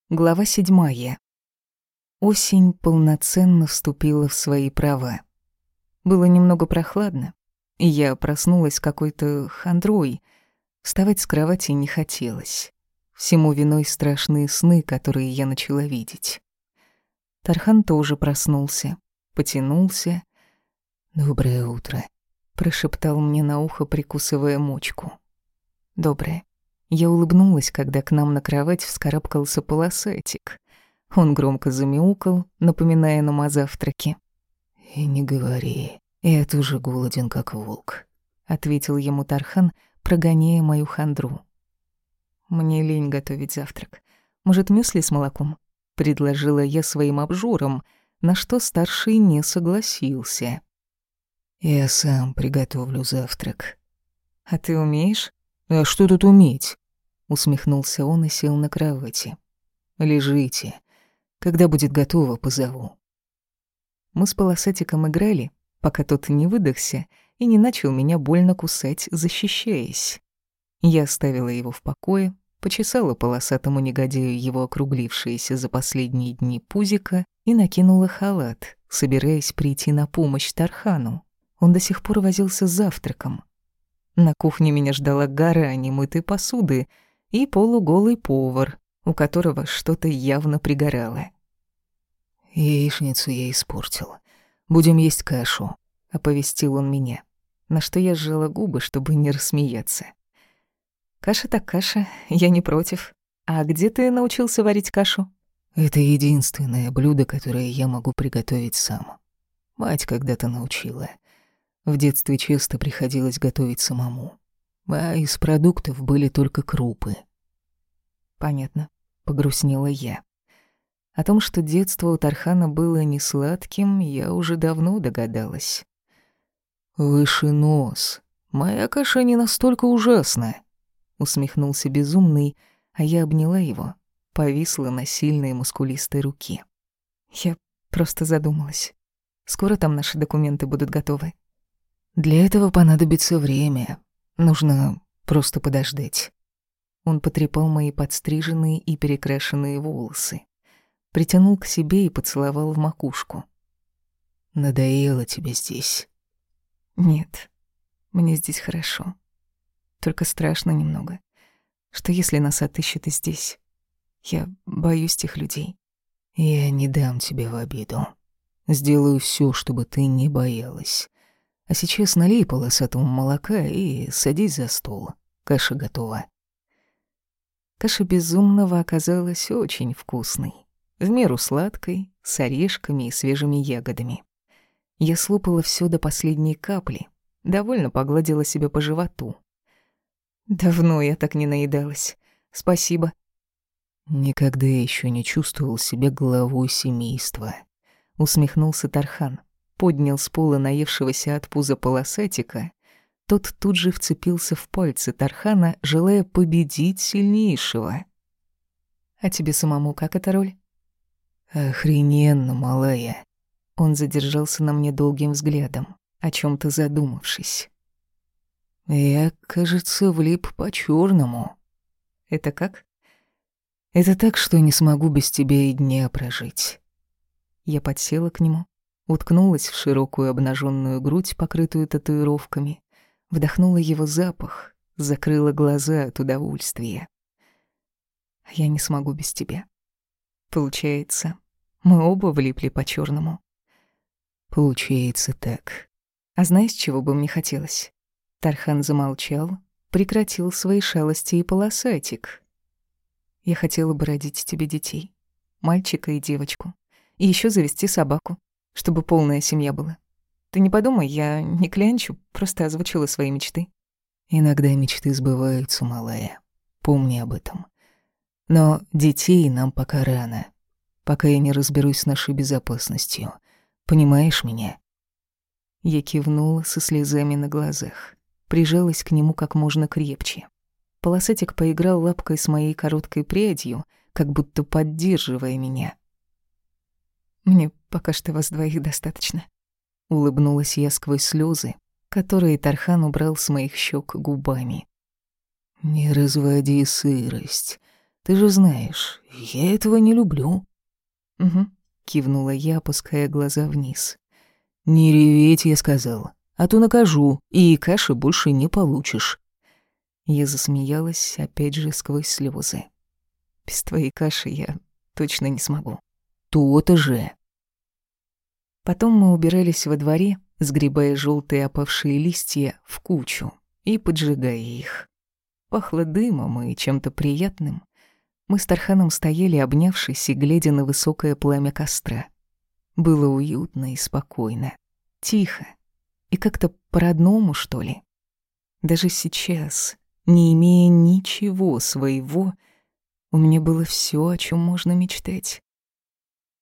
Глава 7. Осень полноценно вступила в свои права. Было немного прохладно, и я проснулась какой-то хандрой. Вставать с кровати не хотелось. Всему виной страшные сны, которые я начала видеть. Тархан тоже проснулся, потянулся. «Доброе утро», — прошептал мне на ухо, прикусывая мочку. «Доброе». Я улыбнулась, когда к нам на кровать вскарабкался полосатик. Он громко замяукал, напоминая нам о завтраке. «И не говори, я тоже голоден, как волк», — ответил ему Тархан, прогоняя мою хандру. «Мне лень готовить завтрак. Может, мюсли с молоком?» — предложила я своим обжорам, на что старший не согласился. «Я сам приготовлю завтрак». «А ты умеешь?» «А что тут уметь?» — усмехнулся он и сел на кровати. «Лежите. Когда будет готово, позову». Мы с полосатиком играли, пока тот не выдохся и не начал меня больно кусать, защищаясь. Я оставила его в покое, почесала полосатому негодяю его округлившееся за последние дни пузико и накинула халат, собираясь прийти на помощь Тархану. Он до сих пор возился с завтраком. На кухне меня ждала гора немытой посуды и полуголый повар, у которого что-то явно пригорало. «Яичницу я испортил. Будем есть кашу», — оповестил он меня, на что я сжала губы, чтобы не рассмеяться. «Каша так каша, я не против. А где ты научился варить кашу?» «Это единственное блюдо, которое я могу приготовить сам. Мать когда-то научила. В детстве часто приходилось готовить самому. А из продуктов были только крупы». «Понятно», — погрустнела я. О том, что детство у Тархана было не сладким, я уже давно догадалась. «Выше нос. Моя каша не настолько ужасна», — усмехнулся безумный, а я обняла его, повисла на сильной мускулистой руке. «Я просто задумалась. Скоро там наши документы будут готовы?» «Для этого понадобится время. Нужно просто подождать». Он потрепал мои подстриженные и перекрашенные волосы, притянул к себе и поцеловал в макушку. «Надоело тебе здесь?» «Нет, мне здесь хорошо. Только страшно немного. Что если нас отыщут и здесь? Я боюсь тех людей». «Я не дам тебе в обиду. Сделаю все, чтобы ты не боялась. А сейчас налей полосатому молока и садись за стол. Каша готова». Каша безумного оказалась очень вкусной, в меру сладкой, с орешками и свежими ягодами. Я слопала все до последней капли, довольно погладила себя по животу. Давно я так не наедалась. Спасибо. «Никогда еще не чувствовал себя главой семейства», — усмехнулся Тархан, поднял с пола наевшегося от пуза полосатика. Тот тут же вцепился в пальцы Тархана, желая победить сильнейшего. «А тебе самому как эта роль?» «Охрененно, малая». Он задержался на мне долгим взглядом, о чем то задумавшись. «Я, кажется, влип по-черному. «Это как?» «Это так, что не смогу без тебя и дня прожить». Я подсела к нему, уткнулась в широкую обнаженную грудь, покрытую татуировками, вдохнула его запах, закрыла глаза от удовольствия. «Я не смогу без тебя. Получается, мы оба влипли по-черному. «Получается так». А знаешь, чего бы мне хотелось?» Тархан замолчал, прекратил свои шалости и полосатик. «Я хотела бы родить тебе детей, мальчика и девочку, и еще завести собаку, чтобы полная семья была. Ты не подумай, я не клянчу, просто озвучила свои мечты». «Иногда мечты сбываются, малая. Помни об этом. Но детей нам пока рано, пока я не разберусь с нашей безопасностью. Понимаешь меня?» Я кивнула со слезами на глазах, прижалась к нему как можно крепче. Полосатик поиграл лапкой с моей короткой прядью, как будто поддерживая меня. «Мне пока что вас двоих достаточно», — улыбнулась я сквозь слезы, которые Тархан убрал с моих щек губами. «Не разводи сырость. Ты же знаешь, я этого не люблю». «Угу», — кивнула я, опуская глаза вниз. «Не реветь», — я сказал, «а то накажу, и каши больше не получишь». Я засмеялась, опять же сквозь слезы. «Без твоей каши я точно не смогу». «То-то же». Потом мы убирались во дворе, сгребая желтые опавшие листья в кучу и поджигая их. Пахло дымом и чем-то приятным. Мы с Тарханом стояли, обнявшись и глядя на высокое пламя костра. Было уютно и спокойно, тихо и как-то по-родному, что ли. Даже сейчас, не имея ничего своего, у меня было все, о чем можно мечтать.